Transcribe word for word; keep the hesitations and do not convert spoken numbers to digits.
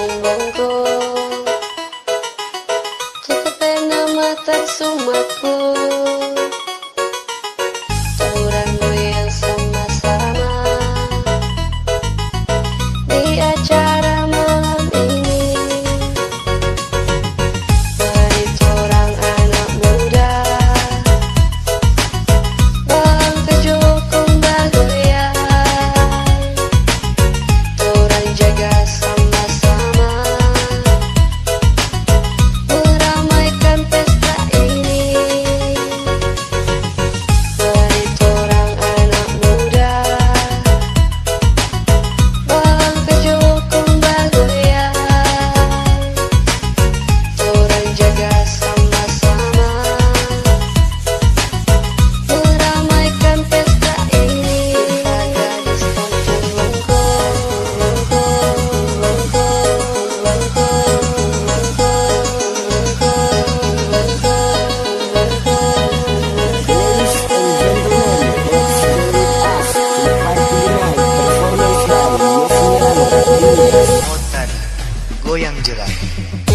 monggo jika nama tersumaku orang yang sama-sama di acara malam ini. Mari orang anak muda bang kejokong bahagia, orang jaga sama-sama meramaikan pesta ini. Mari orang anak muda bang kejokong bahagia, orang jaga sama-sama meramaikan pesta ini. Gadis kampung Lengko, Lengko, Lengko, Lengko, Lengko, Lengko, Lengko, Lengko, Ladies and gentlemen, let's go with us to the party night performance dari Yesmian Rodriguez. Motan goyang jelas.